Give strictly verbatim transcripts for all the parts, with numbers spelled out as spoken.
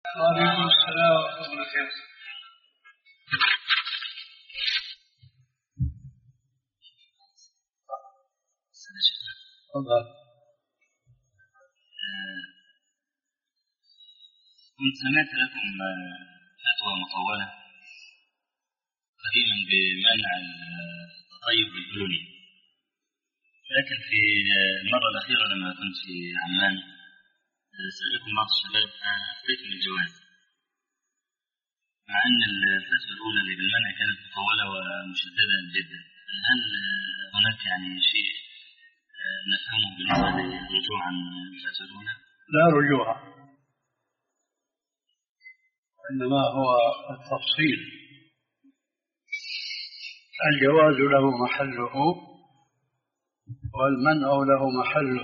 وعليكم السلام ورحمة الله وبركاته. تفضل. كنت سمعت لكم فتوى مطولة قديما بمنع التطيب بالبلوني، لكن في المرة الأخيرة لما كنت في عمان سألكم بعض الشباب أفتيت من الجواز، مع أن الفتوى الأولى اللي بالمنع كانت مطولة ومشددة جدا. هل هناك يعني شيء نفهمه بالنسبة للرجوع عن الفتوى الأولى؟ لا رجوع، إنما هو التفصيل. الجواز له محله والمنع له محله.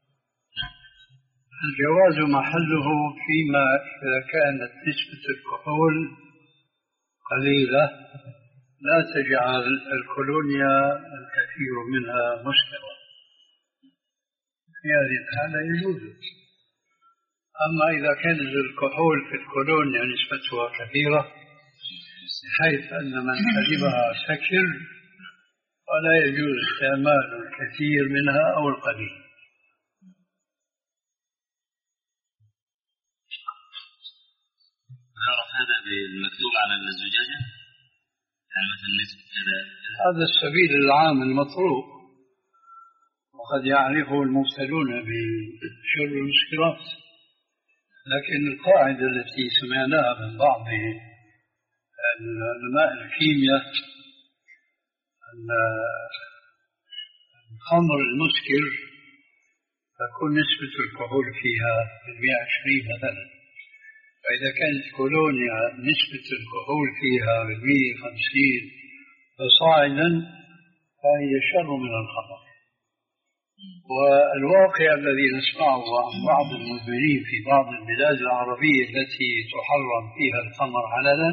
الجواز محله فيما إذا كانت نسبة الكحول قليلة لا تجعل الكولونيا الكثير منها مسكرا، في هذه الحالة يجوز. أما إذا كان الكحول في الكولونيا نسبتها كثيرة حيث أن من شربها سكر ولا يجوز استعمال الكثير منها أو القليل. نعرف هذا بالمكتوب على الزجاجة، يعني مثل نسبة كذا. هذا السبيل العام المطروق، وقد يعرفه المبتلون بشرب المسكرات، لكن القاعدة التي سمعناها من بعض علماء الكيمياء أن الخمر المسكر تكون نسبة الكحول فيها بالمئة وعشرين مثلا، فإذا كانت كولونيا نسبة الكحول فيها بالمئة وخمسين فصاعدا فهي شر من الخمر. والواقع الذي نسمعه عن بعض المدمنين في بعض البلاد العربية التي تحرم فيها الخمر علنا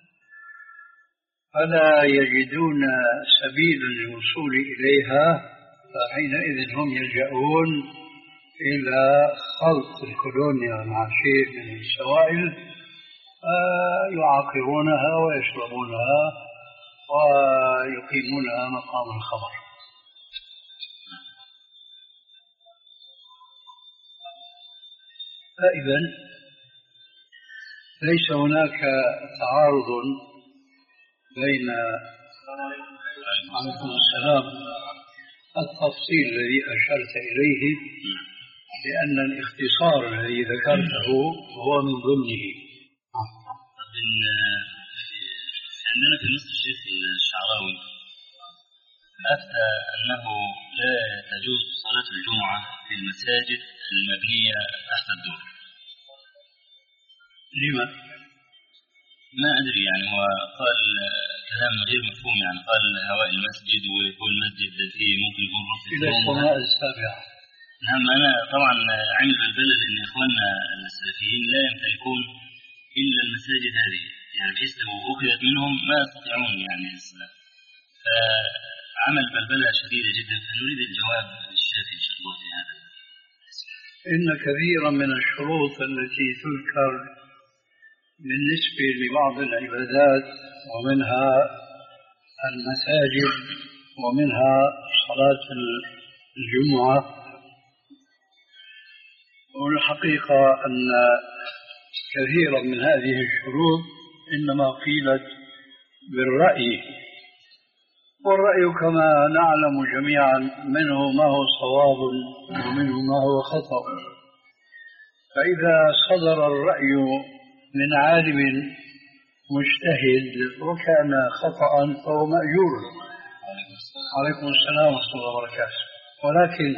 فلا يجدون سبيلا للوصول إليها، فحينئذ هم يلجؤون إلى خلط الكولونيا مع شيء من السوائل يعاقرونها ويشربونها ويقيمونها مقام الخمر. فإذا ليس هناك تعارض بين عليكم السلام التفصيل الذي أشرت إليه، لأن الاختصار الذي ذكرته هو من ضمنه. عندنا في مصر الشيخ الشعراوي أفتى أنه لا تجوز صلاة الجمعة في المساجد المبنية تحت الدور. لما؟ ما أدري، يعني هو قال كلام غير مفهوم، يعني قال هواء المسجد ويكون المسجد فيه ممكن يكون رفض إلى السماء السابعة. نعم، أنا طبعا عمل بالبلد أن إخواننا السلفيين لا يمتلكون إلا المساجد هذه، يعني بحيث لو أخذت منهم ما يستطيعون يعني الصلاة، فعمل بلبلة شديدة جدا. فنريد الجواب الشيخ إن شاء الله في هذا. إن كثيرا من الشروط التي تذكر بالنسبة لبعض العبادات ومنها المساجد ومنها صلاة الجمعة، والحقيقة أن كثيرا من هذه الشروط إنما قيلت بالرأي، والرأي كما نعلم جميعا منه ما هو صواب ومنه ما هو خطأ. فإذا صدر الرأي من عالم مجتهد وكان خطأ فهو مأجور. عليكم السلام ورحمة الله وبركاته. ولكن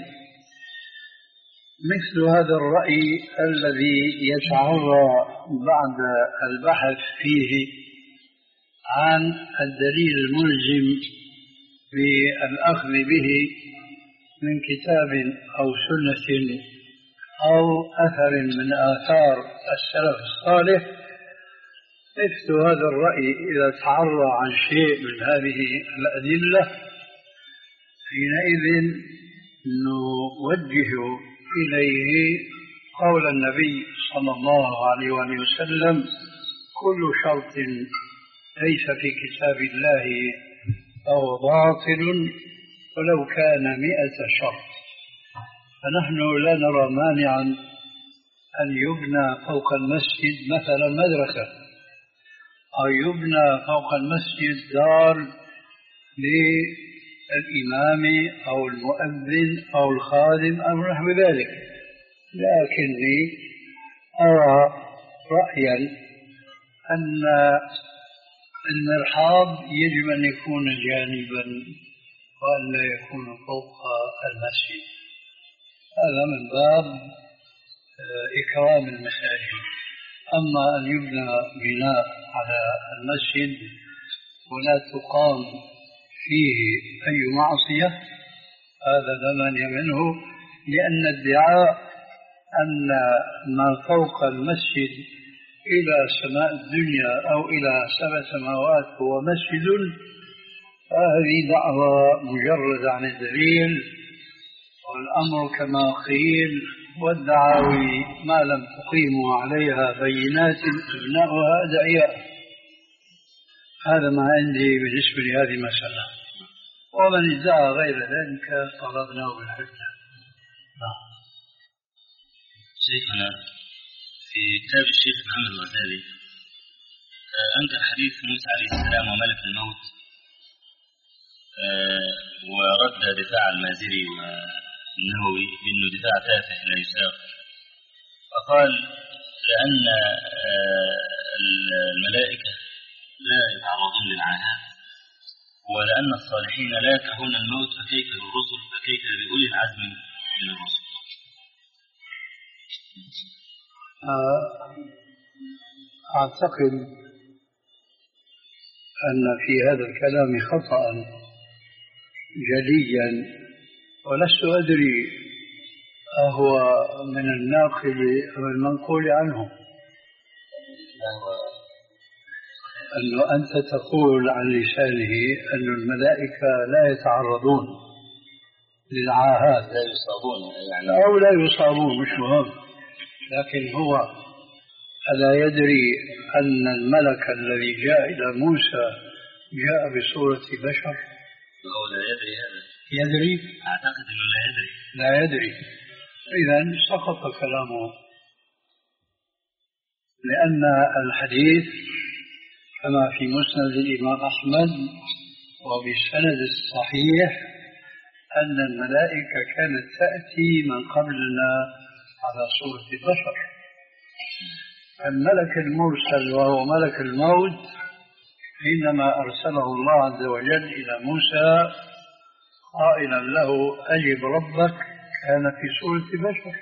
مثل هذا الرأي الذي يتعرى بعد البحث فيه عن الدليل الملزم بالأخذ به من كتاب أو سنة أو أثر من آثار السلف الصالح، مثل هذا الرأي إذا تعرى عن شيء من هذه الأدلة حينئذ نوجه إليه قول النبي صلى الله عليه وآله وسلم: كل شرط ليس في كتاب الله فهو باطل ولو كان مئة شرط. فنحن لا نرى مانعا أن يبنى فوق المسجد مثلا مدرسة، أو يبنى فوق المسجد دار للإمام أو المؤذن أو الخادم أو نحو ذلك. لكني أرى رأيا أن المرحاض يجب أن يكون جانبا وأن لا يكون فوق المسجد. هذا من باب إكرام المساجد. أما أن يبنى بناء على المسجد ولا تقام فيه أي معصية، هذا لا مانع منه، لأن ادعاء أن ما فوق المسجد إلى سماء الدنيا أو إلى سبع سماوات هو مسجد، فهذه دعوة مجردة عن الدليل، والأمر كما قيل: والدعاوي ما لم تقيموا عليها بينات أبناؤها أدعياء. هذا ما عندي بالنسبة لهذه المسألة، ومن ادعى غير ذلك طلبناه بالحجة. نعم. شيخنا في كتاب الشيخ محمد الغزالي أنكر حديث موسى عليه السلام وملك الموت، ورد دفاع المازري والنووي بأنه دفاع تافه لا يساق، فقال لأن الملائكة لا يتعرضون للعذاب، ولأن الصالحين لا يكرهون الموت، فكيف بالرسل، فكيف بأولي العزم من الرسل. أعتقد أن في هذا الكلام خطأ جليا، ولست أدري أهو من الناقل أو المنقول عنه. أنه أنت تقول عن لسانه أن الملائكة لا يتعرضون للعاهات، لا يصابون يعني، أو لا يصابون، مش مهم، لكن هو ألا يدري أن الملك الذي جاء إلى موسى جاء بصورة بشر؟ هو لا يدري هذا. يدري؟ أعتقد أنه لا يدري. لا يدري. إذن سقط كلامه، لأن الحديث كما في مسند الإمام أحمد وبالسند الصحيح أن الملائكة كانت تأتي من قبلنا على صورة بشر. الملك المرسل وهو ملك الموت حينما أرسله الله عز وجل إلى موسى قائلا له: أجب ربك، كان في صورة بشر.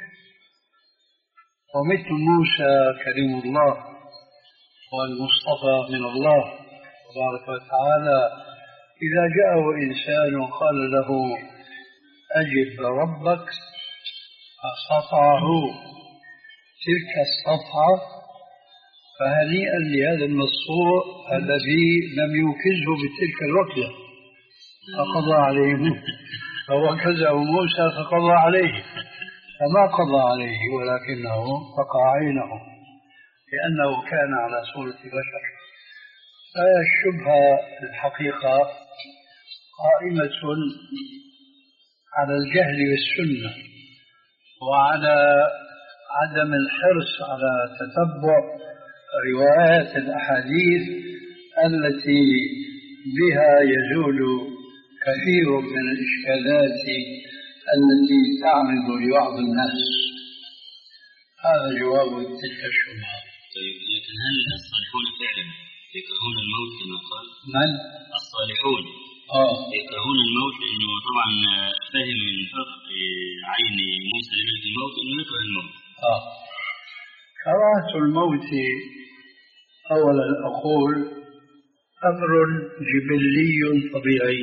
ومثل موسى كريم الله والمصطفى من الله تبارك وتعالى، إذا جاءه إنسان قال له أجب ربك فصفعه تلك الصفعة، فهنيئا لهذا المصفوع الذي لم يوكزه بتلك الوكزة فقضى عليه، فوكزه موسى فقضى عليه، فما قضى عليه ولكنه فقع عينه لأنه كان على صورة بشر. فالشبهة الحقيقة قائمة على الجهل بالسنة وعلى عدم الحرص على تتبع روايات الأحاديث التي بها يزول كثير من الإشكالات التي تعرض لبعض الناس. هذا جواب تلك الشبهة. طيب، لكن هل الصالحون فعلا يكرهون الموت كما قال؟ من؟ الصالحون آه. يكرهون الموت، لأنه طبعا فهم من فرق عين موسى لملك الموت أنه يكره الموت. آه. كراهة الموت أولا أقول أمر جبلي طبيعي،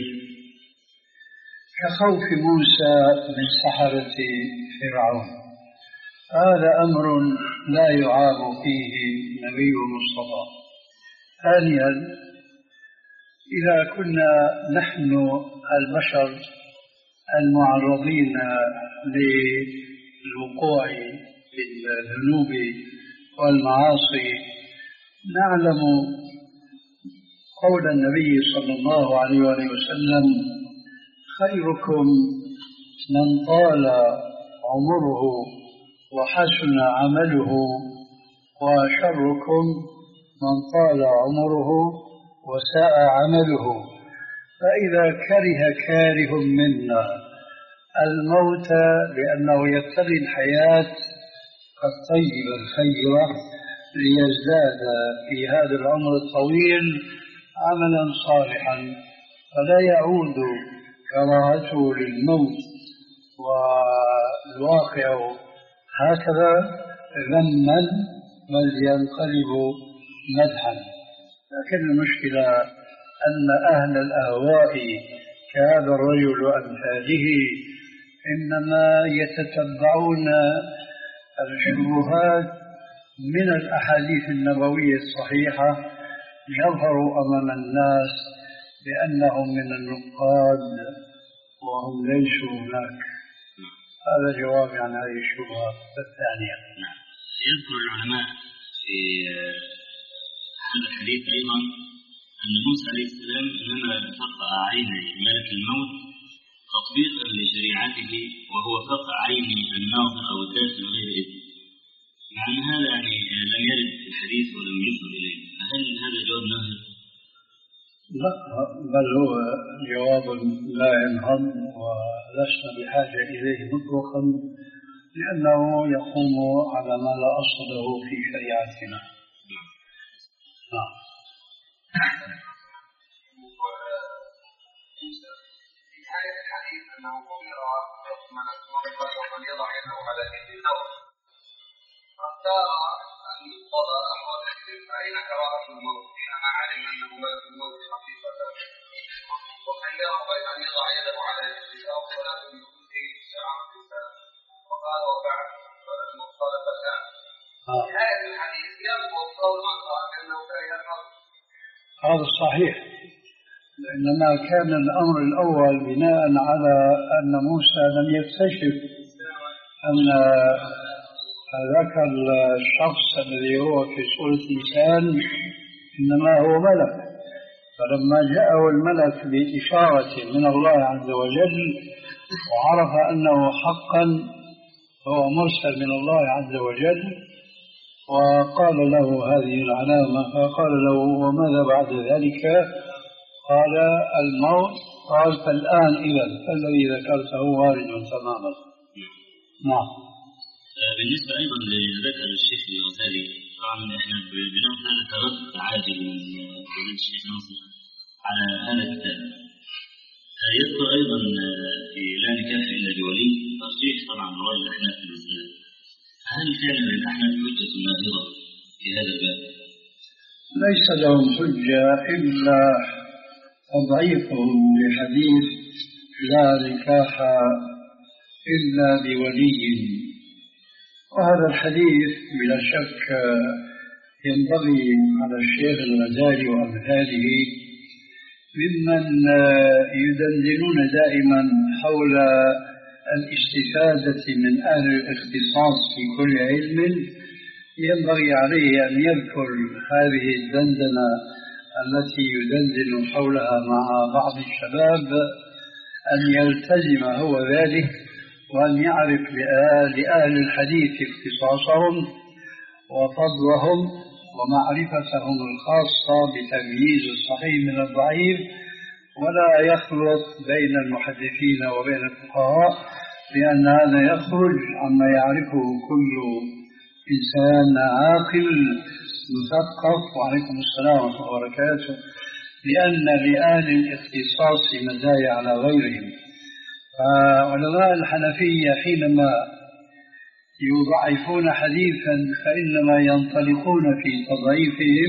كخوف موسى من سحرة فرعون، هذا أمر لا يعاب فيه نبي مصطفى. ثانيا، إذا كنا نحن البشر المعرضين للوقوع بالذنوب والمعاصي. نعلم قول النبي صلى الله عليه وسلم: خيركم من طال عمره وحسن عمله، وشركم من طال عمره وساء عمله. فإذا كره كاره منا الموت لأنه يبتغي الحياة الطيبة الخيرة ليزداد في هذا العمر الطويل عملا صالحا، فلا يعود كراهته للموت والواقع هكذا ذما بل ينقلب مدحا. لكن المشكلة أن أهل الأهواء كهذا الرجل وأمثاله إنما يتتبعون الشبهات من الأحاديث النبوية الصحيحة ليظهروا أمام الناس بأنهم من النقاد وهم ليسوا هناك. هذا جواب عن هذه الشبهة الثانية. نعم. يذكر العلماء في هذا الحديث أيضا أن موسى عليه السلام إنما فقع عيني ملك الموت تطبيقا لشريعته، وهو فقع عين الناظر أو الداخل غير إذن، مع أن هذا يعني لم يرد في الحديث ولم يشر إليه، فهل هذا جواب ناظر؟ لا، بل هو جواب لا ينهض ولسنا بحاجة إليه مطلقا، لأنه يقوم على ما لا أصل له في شريعتنا. نعم. في نهاية الحديث أنه أمر من يضع يده على يد النوم، فاختار أن يقضى أمر الحديث فأين كراهة الموت حينما علم أنه ملك الموت حقيقة، وخيره بين أن يضع يده على يده أو صلاة يكون فيه شعار الإنسان، وقال وبعد فالمختلف الآن. في نهاية الحديث ينقض قول من قال أنه كره الموت. هذا صحيح، إنما كان الأمر الأول بناء على أن موسى لم يكتشف أن ذاك الشخص الذي هو في صورة إنسان إنما هو ملك، فلما جاءه الملك بإشارة من الله عز وجل وعرف أنه حقا هو مرسل من الله عز وجل وقال له هذه العلامة، فقال له وماذا بعد ذلك؟ قال الموت. قال فالآن إذا الذي ذكرته وارد تماما. نعم. بالنسبة أيضا لذكر الشيخ الغزالي، طبعا احنا بنقول هذا تردد عاجل من فضيلة الشيخ ناصر على هذا الكتاب. يذكر أيضا في لا نكاح إلا بولي ترجيح طبعا رأي الأحناف في المسألة. هل كان للأحناف حجة ناظرة في هذا الباب؟ ليس لهم حجة إلا تضعيفهم لحديث لا نكاح إلا بولي، وهذا الحديث بلا شك ينبغي على الشيخ الغزالي وأمثاله ممن يدندنون دائما حول الاستفادة من أهل الاختصاص في كل علم، ينبغي عليه أن يذكر هذه الدندنة التي يدندن حولها مع بعض الشباب، أن يلتزم هو ذلك وأن يعرف لأهل الحديث اختصاصهم وفضلهم ومعرفتهم الخاصة بتمييز الصحيح من الضعيف، ولا يخلط بين المحدثين وبين الفقهاء، لأن هذا يخرج عما يعرفه كل إنسان عاقل مثقف. وعليكم السلام ورحمة الله وبركاته. لأن لأهل الاختصاص مزايا على غيرهم. فعلماء الحنفية حينما يضعفون حديثا فإنما ينطلقون في تضعيفهم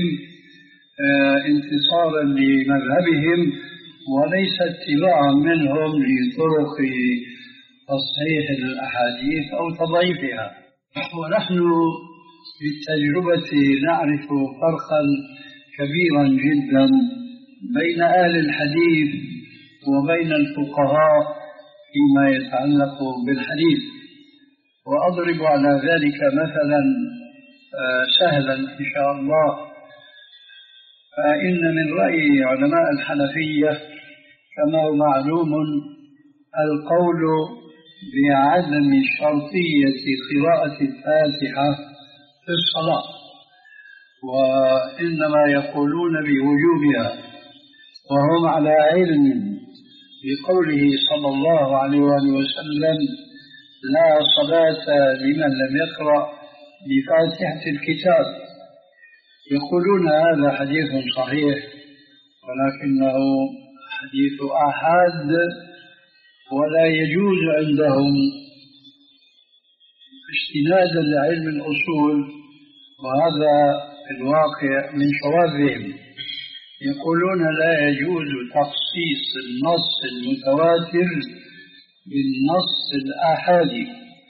انتصارا لمذهبهم وليس اتباعا منهم لطرق تصحيح الأحاديث أو تضعيفها. ونحن بالتجربة نعرف فرقا كبيرا جدا بين أهل الحديث وبين الفقهاء فيما يتعلق بالحديث. وأضرب على ذلك مثلا سهلا إن شاء الله. فإن من رأي علماء الحنفية كما هو معلوم القول بعدم شرطية قراءة الفاتحة في الصلاة، وإنما يقولون بوجوبها، وهم على علم بقوله صلى الله عليه وآله وسلم: لا صلاة لمن لم يقرأ بفاتحة الكتاب. يقولون هذا حديث صحيح، ولكنه حديث آحاد، ولا يجوز عندهم استنادا لعلم الأصول، وهذا في الواقع من شواذهم. يقولون لا يجوز تخصيص النص المتواتر بالنص الآحادي،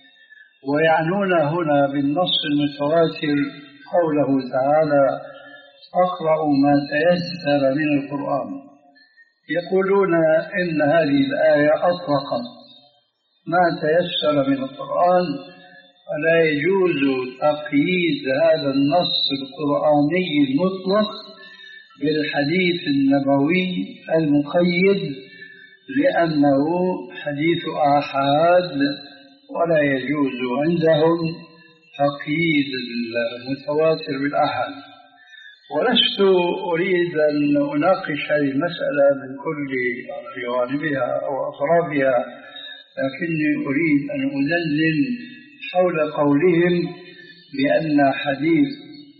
ويعنون هنا بالنص المتواتر قوله تعالى: اقرأوا ما تيسر من القرآن. يقولون إن هذه الآية أطلقت ما تيسر من القرآن، ولا يجوز تقييد هذا النص القرآني المطلق بالحديث النبوي المقيد، لأنه حديث آحاد، ولا يجوز عندهم تقييد المتواتر بالآحاد. ولست أريد أن أناقش هذه المسألة من كل جوانبها أو أطرافها، لكني أريد أن أدلل حول قولهم بأن حديث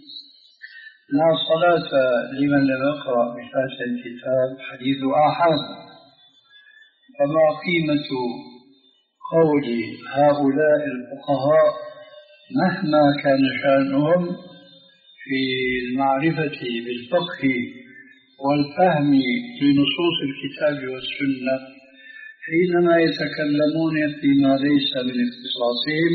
لا صلاة لمن لم يقرأ بفاتحة الكتاب حديث آحاد. فما قيمة قول هؤلاء الفقهاء مهما كان شأنهم في المعرفة بالفقه والفهم لنصوص الكتاب والسنة حينما يتكلمون فيما ليس من اختصاصهم،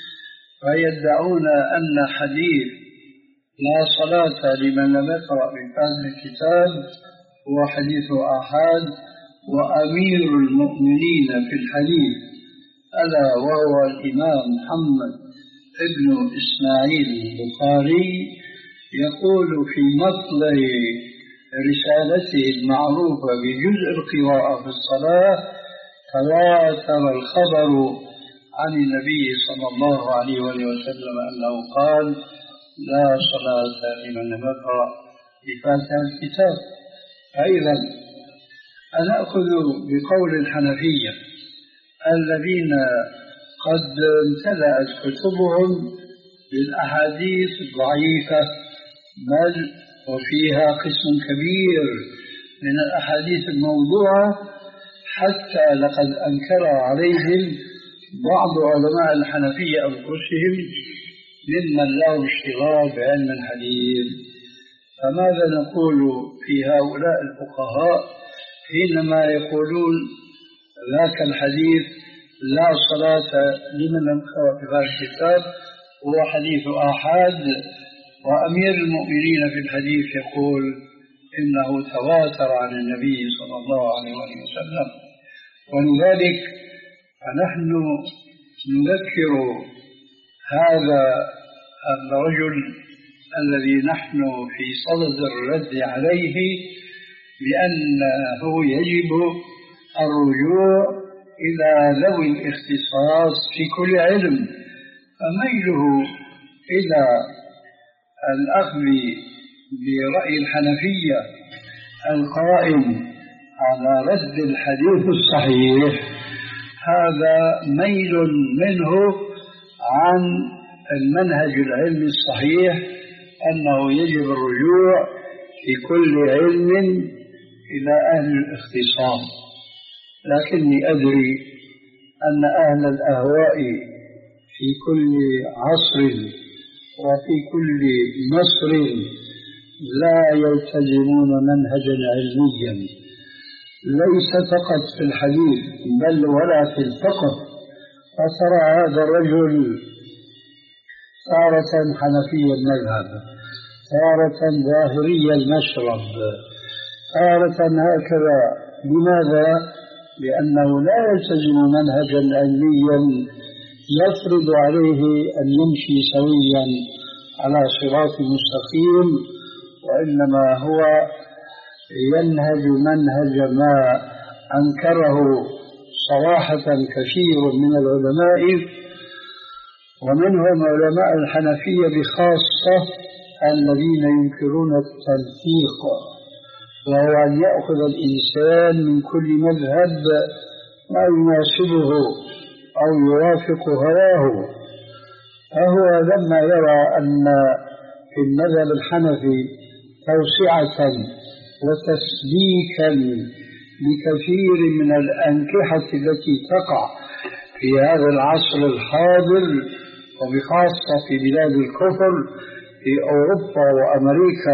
فيدعون أن حديث لا صلاة لمن لم يقرأ بفاتحة الكتاب هو حديث آحاد، وأمير المؤمنين في الحديث ألا وهو الإمام محمد ابن إسماعيل البخاري يقول في مطلع رسالته المعروفة بجزء القراءة في الصلاة: تواتر الخبر عن النبي صلى الله عليه وسلم أنه قال: لا صلاة لمن لم يقرأ بفاتحة الكتاب. أيضا نأخذ بقول الحنفية الذين قد امتلأت كتبهم بالأحاديث الضعيفة، بل وفيها قسم كبير من الأحاديث الموضوعة، حتى لقد أنكر عليهم بعض علماء الحنفية أنفسهم ممن له اشتغال بعلم الحديث. فماذا نقول في هؤلاء الفقهاء حينما يقولون ذاك الحديث لا صلاة لمن لم يقرأ بفاتحة الكتاب هو حديث آحاد، وأمير المؤمنين في الحديث يقول إنه تواتر عن النبي صلى الله عليه وسلم؟ ولذلك فنحن نذكر هذا الرجل الذي نحن في صدد الرد عليه بأنه يجب الرجوع إلى ذوي الاختصاص في كل علم، فميله إلى الأخذ برأي الحنفية القائم على رد الحديث الصحيح هذا ميل منه عن المنهج العلمي الصحيح، أنه يجب الرجوع في كل علم إلى أهل الاختصاص. لكني أدري أن أهل الأهواء في كل عصر وفي كل مصر لا يلتزمون منهجا علميا، ليس فقط في الحديث بل ولا في الفقه. فترى هذا الرجل تارة حنفي المذهب، تارة ظاهري المشرب، تارة هكذا. لماذا؟ لأنه لا يلتزم منهجا علميا يفرض عليه أن يمشي سويا على صراط مستقيم، وإنما هو ينهج منهج ما أنكره صراحة كثير من العلماء، ومنهم علماء الحنفية بخاصة الذين ينكرون التلفيق، وهو أن يأخذ الإنسان من كل مذهب ما يناسبه أو يوافق هواه. فهو لما يرى أن في المذهب الحنفي توسعة وتسليكا لكثير من الأنكحة التي تقع في هذا العصر الحاضر، وبخاصة في بلاد الكفر في أوروبا وأمريكا،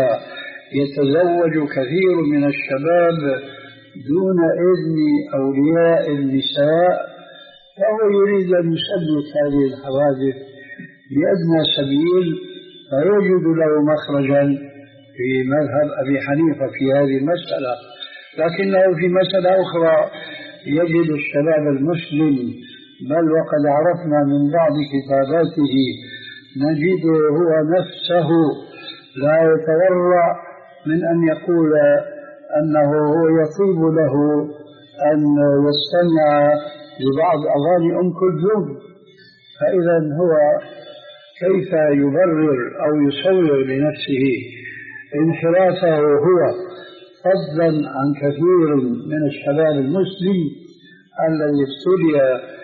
يتزوج كثير من الشباب دون إذن أولياء النساء، فهو يريد أن يسلك هذه الحوادث بأدنى سبيل، فيجد له مخرجا في مذهب أبي حنيفة في هذه المسألة. لكنه في مسألة أخرى يجد الشباب المسلم، بل وقد عرفنا من بعض كتاباته نجده هو نفسه لا يتورع من أن يقول أنه هو يطيب له أن يستمع لبعض أغاني أم كلثوم. فإذا هو كيف يبرر أو يصور لنفسه انحرافه هو، فضلا عن كثير من الشباب المسلم الذي ابتلي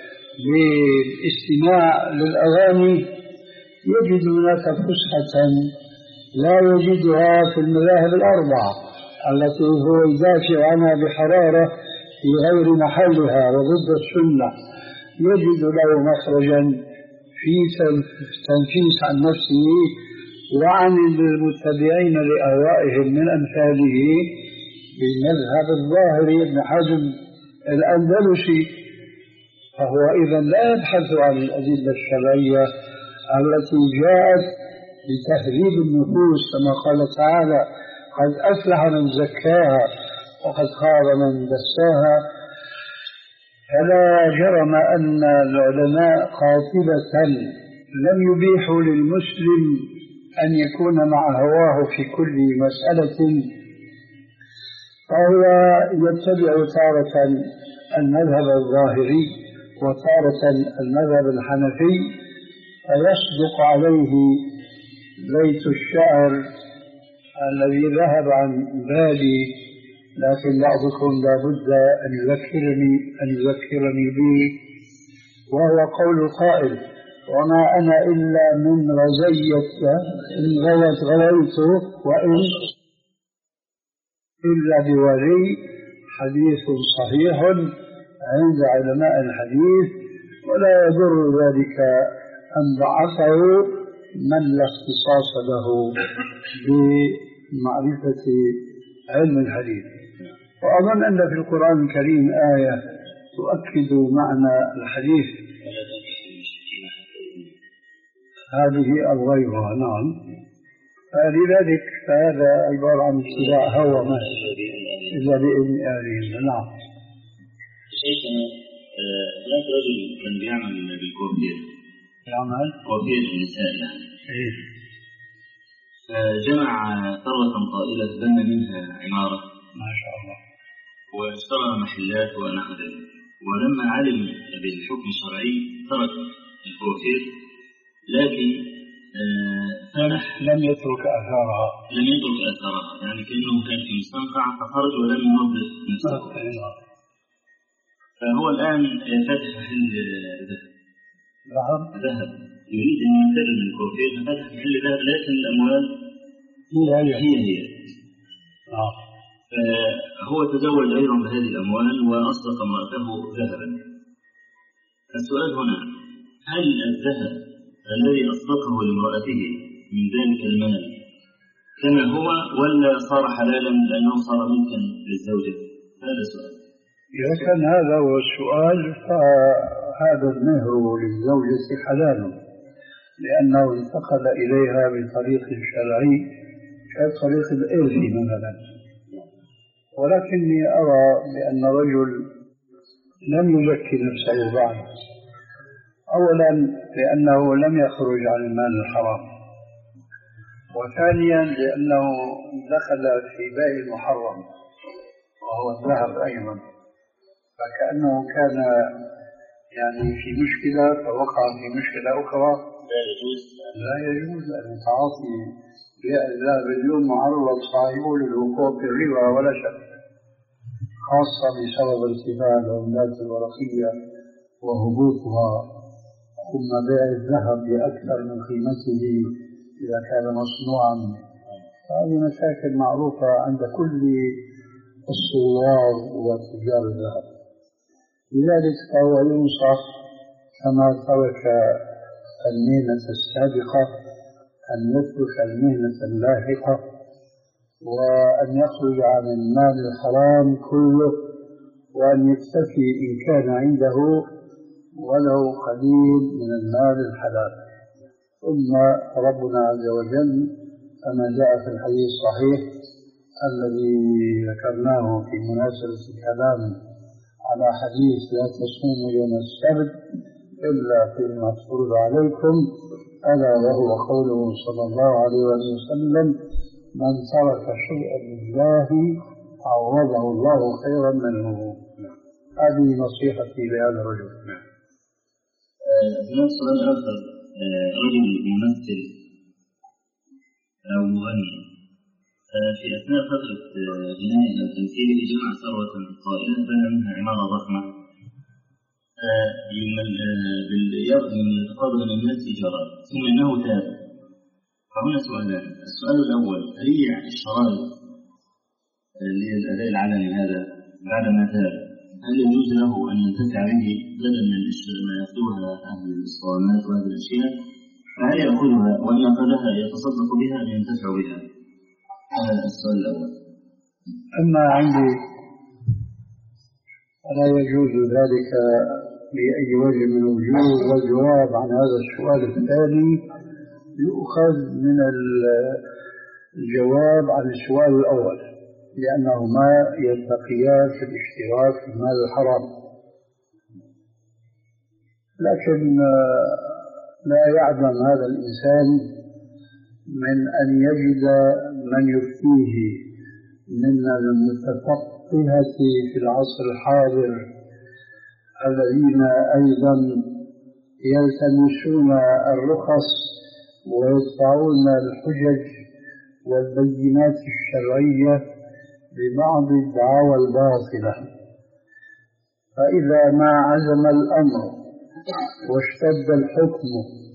بالاستماع للأغاني، يجد هناك فسحة لا يجدها في المذاهب الأربعة التي هو يدافع عنها بحرارة في غير محلها وضد السنة. يجد له مخرجا في تنفيس عن نفسه وعن المتبعين لأهوائهم من أمثاله بالمذهب الظاهري ابن حزم الأندلسي. فهو إذا لا يبحث عن الأدلة الشرعية التي جاءت لتهذيب النفوس، كما قال تعالى: قد أفلح من زكاها وقد خاب من دساها. فلا جرم أن العلماء قاطبة لم يبيحوا للمسلم أن يكون مع هواه في كل مسألة، فهو يتبع تارة المذهب الظاهري وتارة المذهب الحنفي، فيصدق عليه بيت الشعر الذي ذهب عن بالي، لكن بعضكم لا بد أن يذكرني أن يذكرني به، وهو قول القائل: وما أنا إلا من غزية إن غوت غويت وإن إلا بولي. حديث صحيح عند علماء الحديث، ولا يضر ذلك أن ضعفه من لا اختصاص له بمعرفة علم الحديث. وأظن أن في القرآن الكريم آية تؤكد معنى الحديث، هذه الغيرة. نعم، فلذلك فهذا عبارة عن اتباع هوى ما إلا بإذن آلهن. نعم. شيخنا، هناك رجل كان بيعمل بالكوافير، يعمل كوافير النساء يعني، إيه؟ فجمع ثروة طائلة بنى منها عمارة ما شاء الله، واشترى محلات ونحو ذلك، ولما علم بالحكم الشرعي ترك الكوافير، لكن لم, لم يترك أثارها لم يترك أثارها يعني كأنه كان في مستنقع فخرج ولم ينظف نفسه. فهو الآن فتح محل ذهب ذهب يريد أن ينتقل من الكوافير، ففتح محل ذهب، لكن الأموال هي هي, هي. آه. فهو تزوج أيضا بهذه الأموال وأصدق امرأته ذهبا. السؤال هنا: هل الذهب الذي أصدقه لامرأته من ذلك المال كما هو، ولا صار حلالا لأنه صار ملكا للزوجة؟ هذا سؤال. إذا كان هذا هو السؤال فهذا المهر للزوجة حلال، لأنه انتقل إليها بطريق شرعي كطريق الإرث مثلا. ولكني أرى بأن رجل لم يزكي نفسه بعد، أولا لأنه لم يخرج عن المال الحرام، وثانيا لأنه دخل في بيع المحرم وهو الذهب أيضا، فكأنه كان يعني في مشكلة فوقع في مشكلة أخرى. لا يجوز لا يجوز أن تعاطي بيع الذهب اليوم معرض صاحبه للوقوع في الربا ولا شك، خاصة بسبب ارتفاع العملات الورقية وهبوطها، ثم بيع الذهب بأكثر من قيمته إذا كان مصنوعا. هذه مشاكل معروفة عند كل الصوار وتجار الذهب. لذلك فهو ينصح كما ترك المهنة السابقة أن يترك المهنة اللاحقة، وأن يخرج عن المال الحرام كله، وأن يكتفي إن كان عنده ولو قليل من المال الحلال. ثم ربنا عز وجل كما جاء في الحديث الصحيح الذي ذكرناه في مناسبة الكلام على حديث لا تصوموا يوم السبت إلا فيما افترض عليكم، ألا وهو قوله صلى الله عليه وسلم: من ترك شيئا لله عوضه الله خيرا منه. هذه نصيحتي لهذا الرجل. هناك سؤال آخر، رجل ممثل أو مغني في أثناء فترة غنائه أو تمثيله جمع ثروة طائلة بنى منها عمارة ضخمة باليرض من يتقاضى من الناس إيجارات، ثم إنه تاب. فهنا سؤالان: السؤال الأول: هل هي الشرائط اللي هي الأداء العلني هذا بعد ما تاب هل يجوز له أن ينتفع به بدل من ما يأخذوها أهل الصوامات وهذه الأشياء؟ فهل يأخذها وأن أخذها يتصدق بها أم ينتفع بها؟ هذا السؤال الأول. أما عندي فلا يجوز ذلك بأي وجه من الوجوه، والجواب عن هذا السؤال الثاني يؤخذ من الجواب عن السؤال الأول، لأنهما يلتقيان في الاشتراك في المال الحرام. لكن لا يعدم هذا الإنسان من أن يجد من يفتيه من المتفقهة في العصر الحاضر الذين أيضا يلتمسون الرخص ويدفعون الحجج والبينات الشرعية ببعض الدعاوى الباطلة. فإذا ما عزم الأمر واشتد الحكم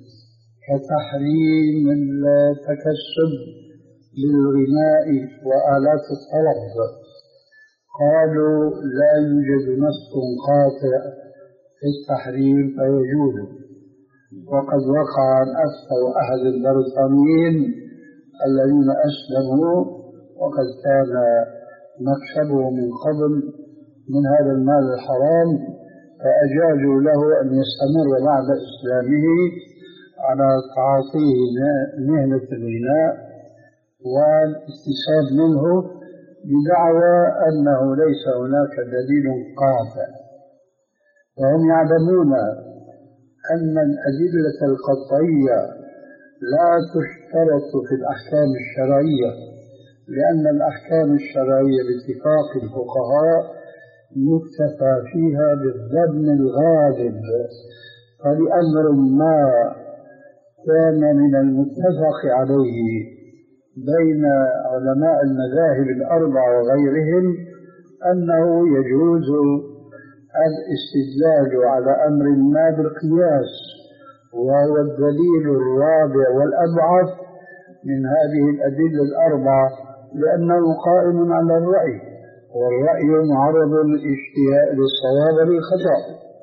كتحريم التكسب للغناء وآلات الطرب قالوا لا يوجد نص قاطع في التحريم فيجوز. وقد وقع عن أفتى أحد البريطانيين الذين أسلموا وقد كان مكسبه من قبل من هذا المال الحرام، فأجازوا له أن يستمر بعد إسلامه على تعاطيه مهنة الغناء والاكتساب منه بدعوى أنه ليس هناك دليل قاطع. وهم يعلمون أن الأدلة القطعية لا تشترط في الأحكام الشرعية، لأن الأحكام الشرعية باتفاق الفقهاء يكتفى فيها بالظن الغالب. فلأمر ما كان من المتفق عليه بين علماء المذاهب الأربع وغيرهم أنه يجوز الاستدلال على أمر ما بالقياس، وهو الدليل الرابع والأبعث من هذه الأدلة الأربعة، لأنه قائم على الرأي، والرأي معرض للصواب للخطأ.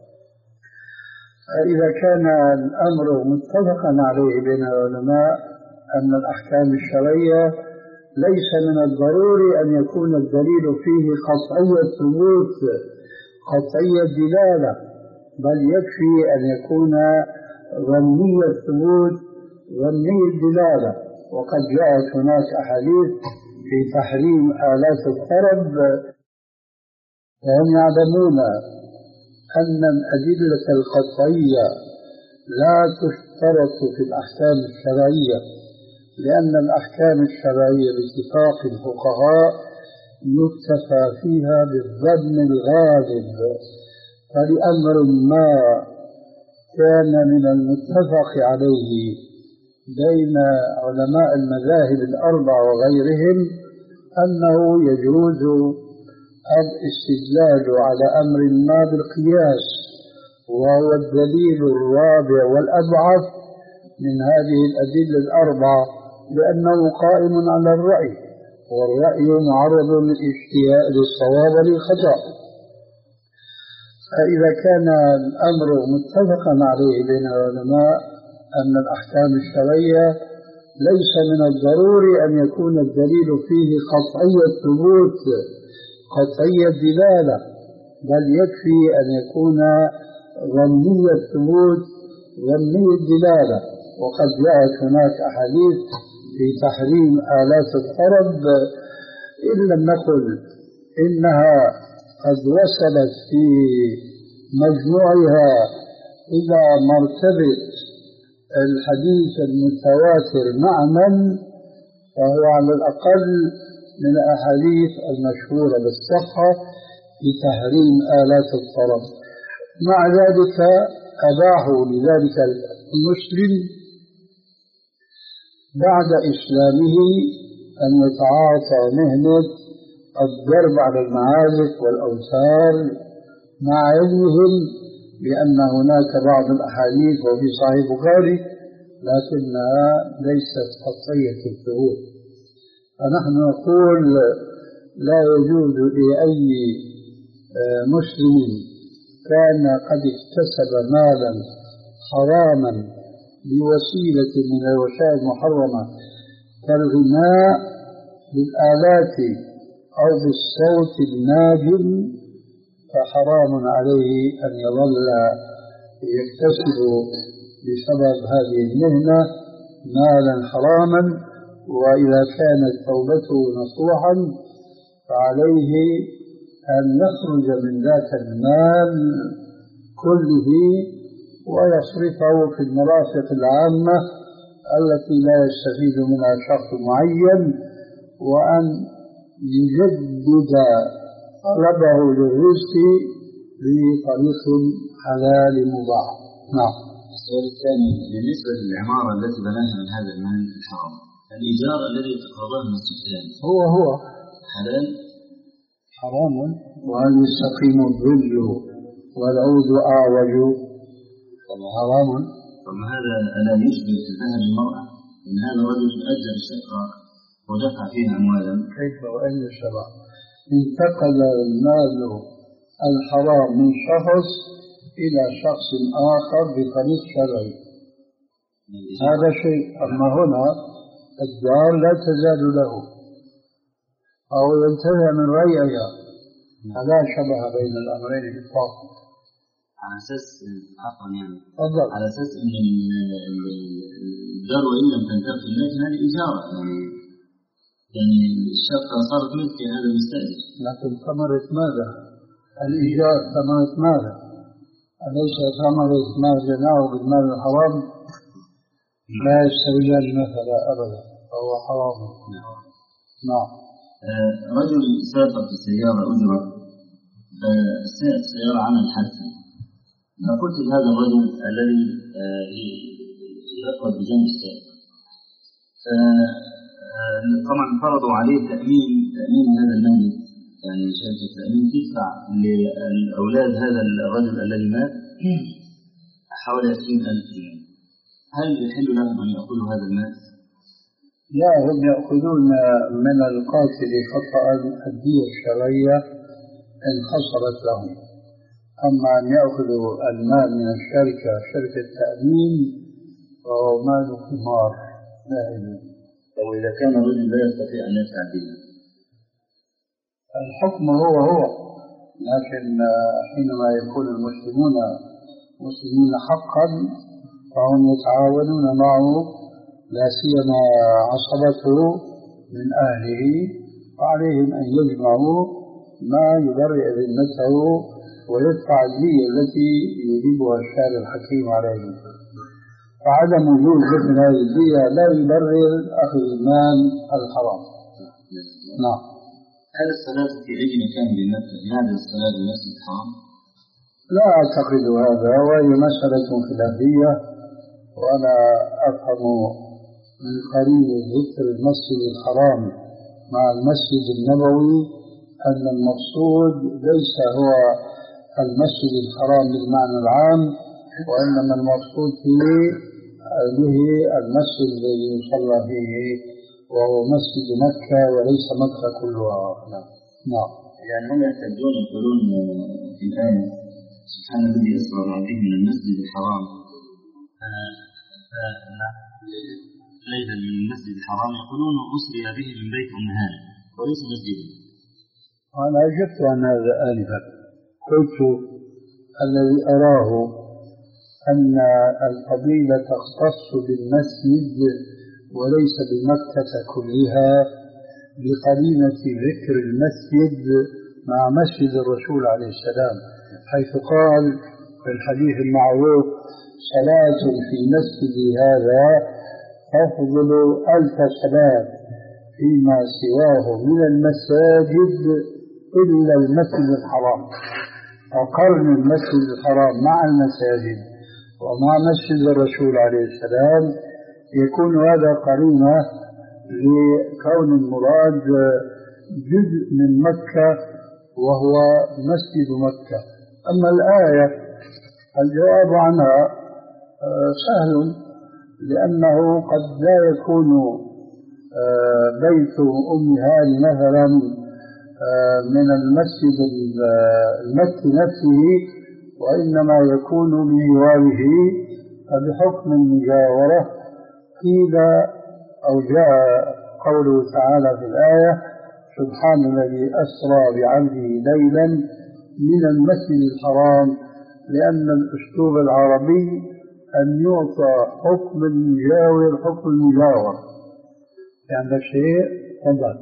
فإذا كان الأمر متفقا عليه بين العلماء أن الأحكام الشرعية ليس من الضروري أن يكون الدليل فيه قطعي الثبوت قطعي الدلالة، بل يكفي أن يكون ظني الثبوت ظني الدلالة. وقد جاءت هناك أحاديث في تحريم آلات الطرب، وهم يعلمون أن الأدلة القطعية لا تشترط في الأحكام الشرعية، لأن الأحكام الشرعية باتفاق الفقهاء يكتفى فيها بالظن الغالب، فلأمر ما كان من المتفق عليه بين علماء المذاهب الأربع وغيرهم أنه يجوز الاستدلال على أمر ما بالقياس، وهو الدليل الرابع والأضعف من هذه الأدلة الأربعة، لأنه قائم على الرأي، والرأي معرض للصواب وللخطأ. فإذا كان الأمر متفقا عليه بين العلماء أن الأحكام الشرعية ليس من الضروري أن يكون الدليل فيه قطعي الثبوت قطعي الدلالة، بل يكفي أن يكون ظني الثبوت ظني الدلالة. وقد جاءت هناك أحاديث في تحريم آلات الطرب، إن لم نقل إنها قد وصلت في مجموعها إلى مرتبة الحديث المتواتر معنى، فهو على الأقل من الأحاديث المشهورة بالصحة في تحريم آلات الطرب. مع ذلك أباحوا لذلك المسلم بعد إسلامه أن يتعاطى مهنة الضرب على المعازف والأوتار، مع علمهم بأن هناك بعض الأحاديث وفي صحيح البخاري لكنها ليست قطعية الثبوت. فنحن نقول لا يجوز لأي مسلم كان قد اكتسب مالا حراما بوسيلة من الوسائل المحرمة كالغناء بالآلات أو بالصوت الناجم، فحرام عليه أن يظل يكتسب بسبب هذه المهنة مالا حراما. وإذا كانت توبته نصوحا فعليه أن يخرج من ذاك المال كله ويصرفه في المرافق العامة التي لا يستفيد منها شخص معين، وأن يجدد طلبه للرزق بطريق حلال مباح. نعم. السؤال الثاني بالنسبة للعمارة التي بناها من هذا المال الحرام، الإيجار الذي يتقاضاه من السكان هو هو حلال؟ حرام. وهل يستقيم الظل والعود أعوج؟ حرام. فما هذا ألا يشبه ذهب المرأة؟ إن هذا رجل أجر الشقة ودفع فيها أموالا. كيف وأين الشرع؟ انتقل المال الحرام من شخص إلى شخص آخر بطريق شرعي، هذا شيء. أما هنا الدار لا تزال له أو ينتهي من ريعها، فلا شبه بين الأمرين إطلاقا. على أساس عفوا يعني تفضل. على أساس أن الدار وإن لم تنتقل لكن هذه إجارة، يعني يعني الشقة صارت ملك هذا المستأجر. لكن ثمرة ماذا؟ الإيجار ثمرة ماذا؟ أليس ثمرة ما جناه بالمال الحرام؟ لا يستويان مثلا أبدا، فهو حرام. نعم. نعم. آه رجل سافر في السيارة أجرة، فساءت السيارة عمل حادثة، فقلت لهذا الرجل الذي آه يقعد بجنب السائق، طبعا فرضوا عليه تأمين تأمين هذا الميت، يعني شركة تأمين تدفع لأولاد هذا الرجل الذي مات حوالي عشرين ألف جنيه. هل يحل لهم أن يأخذوا هذا المال؟ لا، هم يأخذون من القاتل خطأ الدية الشرعية إن حصلت لهم. أما أن يأخذوا المال من الشركة شركة تأمين فهو مال قمار لا يجوز. أو إذا كان الرجل لا يستطيع أن يدفع الدين، الحكم هو هو، لكن حينما يكون المسلمون مسلمين حقا فهم يتعاونون معه، لا سيما عصبته من أهله، وعليهم أن يجمعوا ما يبرئ ذمته ويدفع الدية التي يجيبها الشارع الحكيم عليه. فعدم وجود مثل هذه البيئة لا يبرر أخذ المال الحرام. نعم. هل الصلاة في أي مكان بمكة يعدل الصلاة بنفس الحرام؟ لا أعتقد هذا، وهي مسألة خلافية، وأنا أفهم من قريب ذكر المسجد الحرام مع المسجد النبوي أن المقصود ليس هو المسجد الحرام بالمعنى العام، وإنما المقصود فيه به المسجد الذي يصلى فيه وهو مسجد مكة وليس مكة كلها. نعم. يعني هم يحتاجون يقولون في الآية سبحان الذي أسرى بعبده من المسجد الحرام ليس من المسجد الحرام، يقولون أسري به من بيت أم هانئ وليس مسجدا. أنا أجبت عن هذا آنفا، قلت الذي أراه أن القضية تختص بالمسجد وليس بمكة كلها بقرينة ذكر المسجد مع مسجد الرسول عليه السلام، حيث قال في الحديث المعروف صلاة في مسجد هذا تفضل ألف صلاة فيما سواه من المساجد إلا المسجد الحرام. وقرن المسجد الحرام مع المساجد ومع مسجد الرسول عليه السلام يكون هذا قرينة لكون المراد جزء من مكة وهو مسجد مكة. أما الآية الجواب عنها سهل، لأنه قد لا يكون بيت أم هانئ مثلا من المسجد المكي نفسه، وإنما يكون بجواره، فبحكم المجاورة قيل أو جاء قوله تعالى في الآية سبحان الذي أسرى بعبده ليلا من المسجد الحرام، لأن الأسلوب العربي أن يعطى حكم المجاور حكم المجاور. يعني هذا شيء تفضل.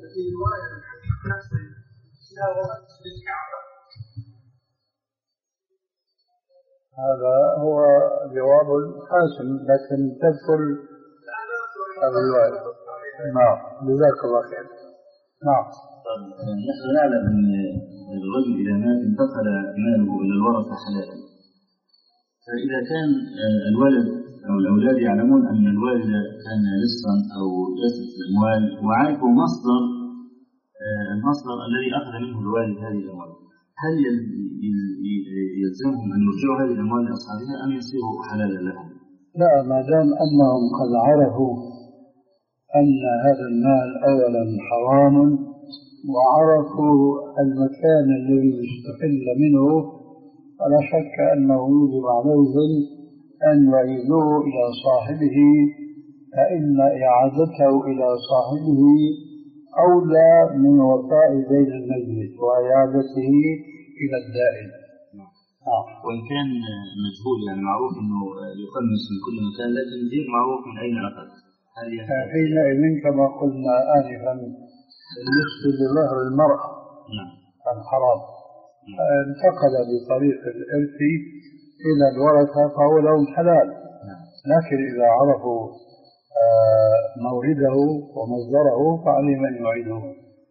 هذا هو جواب حاسم، لكن تدخل الرواية. نعم، جزاك الله خير. نعم. نحن نعلم أن الرجل إذا مات انتقل ماله إلى الورثة حلالا، فإذا كان الولد أو الأولاد يعلمون أن الوالد كان لصا أو جاسس الأموال وعرفوا مصدر المصدر الذي أخذ منه الوالد هذه الأموال، هل يلزمهم أن يرجعوا هذه الأموال لأصحابها أم يصيروا حلالا لهم؟ لا، ما دام أنهم قد عرفوا أن هذا المال أولا حرام وعرفوا المكان الذي يستقل منه، فلا شك أنه يجب عليهم أن يعيدوه إلى صاحبه، فإن إعادته إلى صاحبه أولى من وفاء دين الميت وإعادته إلى الدائن. آه. وإن كان مجهول يعني معروف أنه يقمص من كل مكان، لكن غير معروف من أين أخذ، حينئذ كما قلنا آنفا بالنسبة لظهر المرأة الحرام انتقل بطريق الإرث إلى الورثة فهو لهم حلال، لكن إذا عرفوا مورده ومصدره فعليهم أن يعيدوه.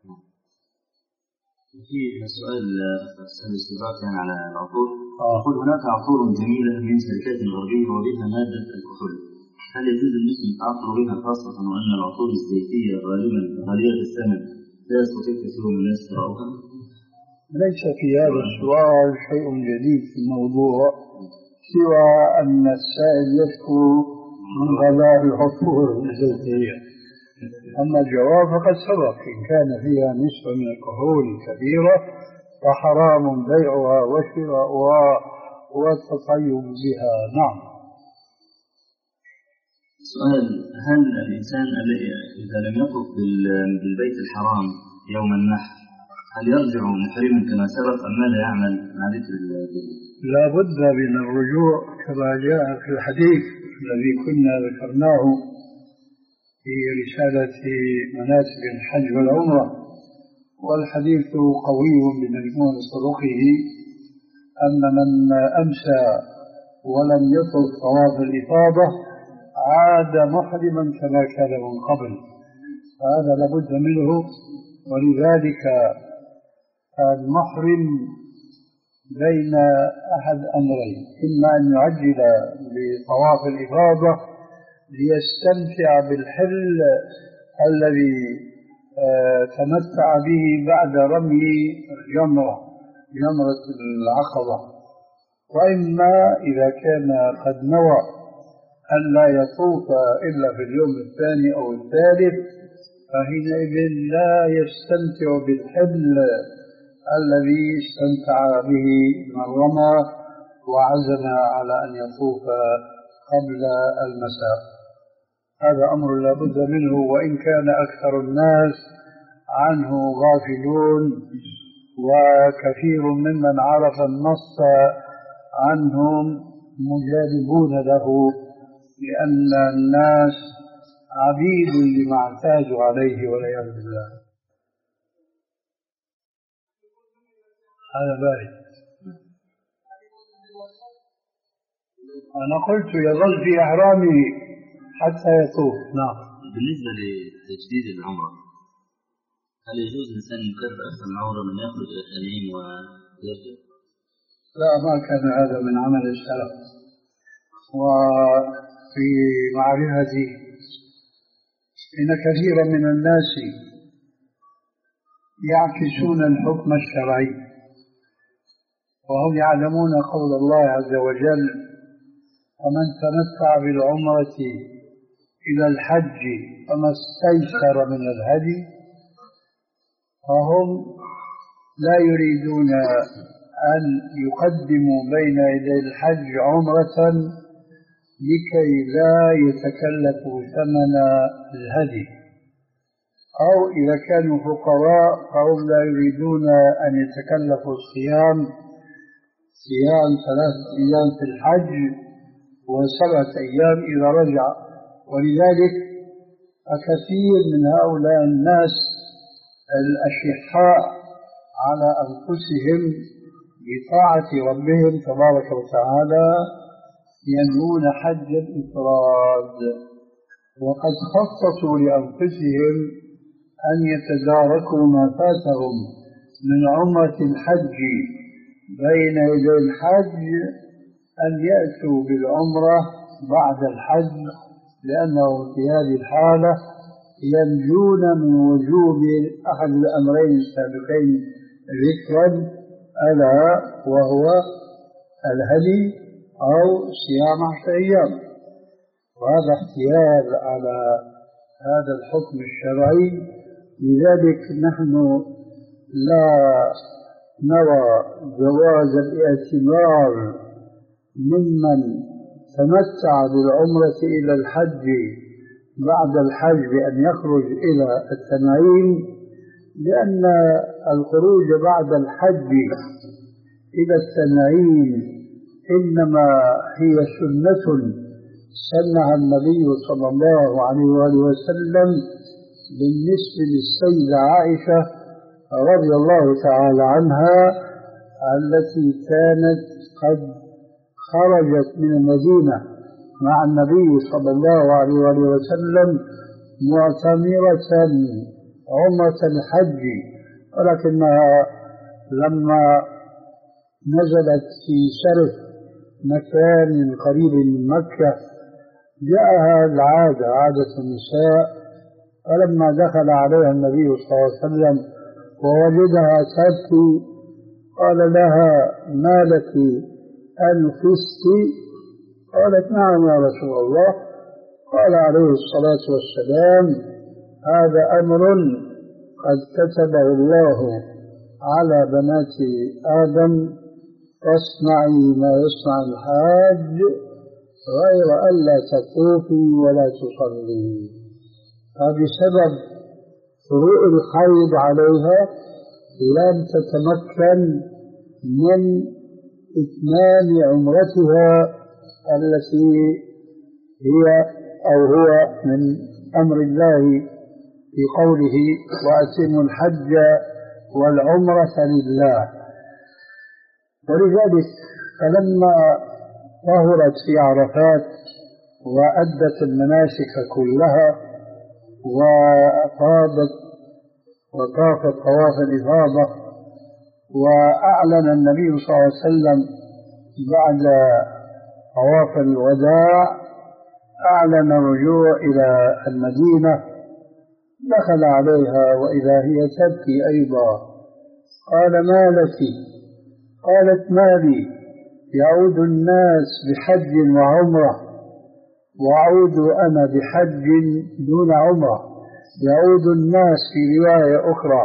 في سؤال سؤال استدراك يعني على العطور، يقول هناك عطور جميلة من شركات غربية وبها مادة الكحول، هل يجوز المسلم التعاطر بها، خاصة وأن العطور الزيتية غالبا غالية الثمن لا يستطيع كثير من الناس شراؤها؟ ليس في هذا السؤال شيء جديد في الموضوع سوى أن السائل يشكو من غلاء العطور الزيتية. أما الجواب فقد سبق، إن كان فيها نسبة من الكحول كبيرة فحرام بيعها وشراؤها والتطيب بها. نعم. سؤال، هل الإنسان إذا لم يقف بالبيت الحرام يوم النحر هل يرجع محرما كما سبق أم ماذا يعمل مع ذكر البيت؟ لا بد من الرجوع كما جاء في الحديث الذي كنا ذكرناه في رسالة مناسك الحج والعمرة، والحديث قوي بمجموع طرقه، أن من أمسى ولم يطف طواف الإفاضة عاد محرما كما كان من قبل، هذا لابد منه. ولذلك المحرم بين أحد أمرين، إما أن يعجل بطواف الإفاضة ليستمتع بالحل الذي تمتع به بعد رمي جمرة جمرة العقبة، وإما إذا كان قد نوى أن لا يطوف إلا في اليوم الثاني أو الثالث فحينئذ لا يستمتع بالحل الذي استمتع به من رمى وعزم على أن يطوف قبل المساء. هذا أمر لا بد منه، وإن كان أكثر الناس عنه غافلون، وكثير ممن عرف النص عنهم مجانبون له، لأن الناس عبيد لما اعتادوا عليه والعياذ بالله. هذا بارد. أنا قلت يظل في إحرامه حتى يطوف. نعم. بالنسبة لتجديد العمرة، هل يجوز الإنسان يكرر أكثر من عمرة من يخرج إلى التنعيم ويرجع؟ لا، ما كان هذا من عمل السلف. وفي معرفتي إن كثيرا من الناس يعكسون الحكم الشرعي، وهم يعلمون قول الله عز وجل: ومن تمتع بالعمرة إلى الحج فما استيسر من الهدي. فهم لا يريدون أن يقدموا بين يدي الحج عمرة لكي لا يتكلفوا ثمن الهدي، أو إذا كانوا فقراء فهم لا يريدون أن يتكلفوا الصيام صيام ثلاثة أيام في الحج وسبعة أيام إذا رجع. ولذلك كثير من هؤلاء الناس الأشحاء على أنفسهم بطاعة ربهم تبارك وتعالى ينوون حج الإفراد، وقد خصصوا لأنفسهم أن يتداركوا ما فاتهم من عمرة الحج بين يدي الحج أن يأتوا بالعمرة بعد الحج، لأنه في هذه الحالة ينجون من وجوب أحد الأمرين السابقين ذكرا، ألا وهو الهدي أو صيام عشر أيام. وهذا احتيال على هذا الحكم الشرعي. لذلك نحن لا نرى جواز الاعتمار ممن تمتع بالعمرة إلى الحج بعد الحج بأن يخرج إلى التنعيم، لأن الخروج بعد الحج إلى التنعيم إنما هي سنة سنها النبي صلى الله عليه وآله وسلم بالنسبة للسيدة عائشة رضي الله تعالى عنها، التي كانت قد خرجت من المدينة مع النبي صلى الله عليه وآله وسلم معتمرة عمرة الحج، ولكنها لما نزلت في شرف مكان قريب من مكة جاءها العادة عادة النساء، فلما دخل عليها النبي صلى الله عليه وسلم ووجدها تبكي قال لها: ما لك أنفست؟ قالت: نعم يا رسول الله. قال عليه الصلاة والسلام: هذا أمر قد كتبه الله على بنات آدم، فاصنعي ما يصنع الحاج غير ألا تطوفي ولا تصلي. فبسبب فروع الحيض عليها لم تتمكن من إتمام عمرتها التي هي أو هو من أمر الله في قوله: وأتموا الحج والعمرة لله. ولذلك فلما طهرت في عرفات وأدت المناسك كلها وأفاضت وطافت طواف الإفاضة، وأعلن النبي صلى الله عليه وسلم بعد طواف الوداع أعلن الرجوع إلى المدينة. دخل عليها وإذا هي تبكي أيضا، قال ما لك؟ قالت ما لي؟ يعود الناس بحج وعمرة وأعود أنا بحج دون عمرة، يعود الناس في رواية أخرى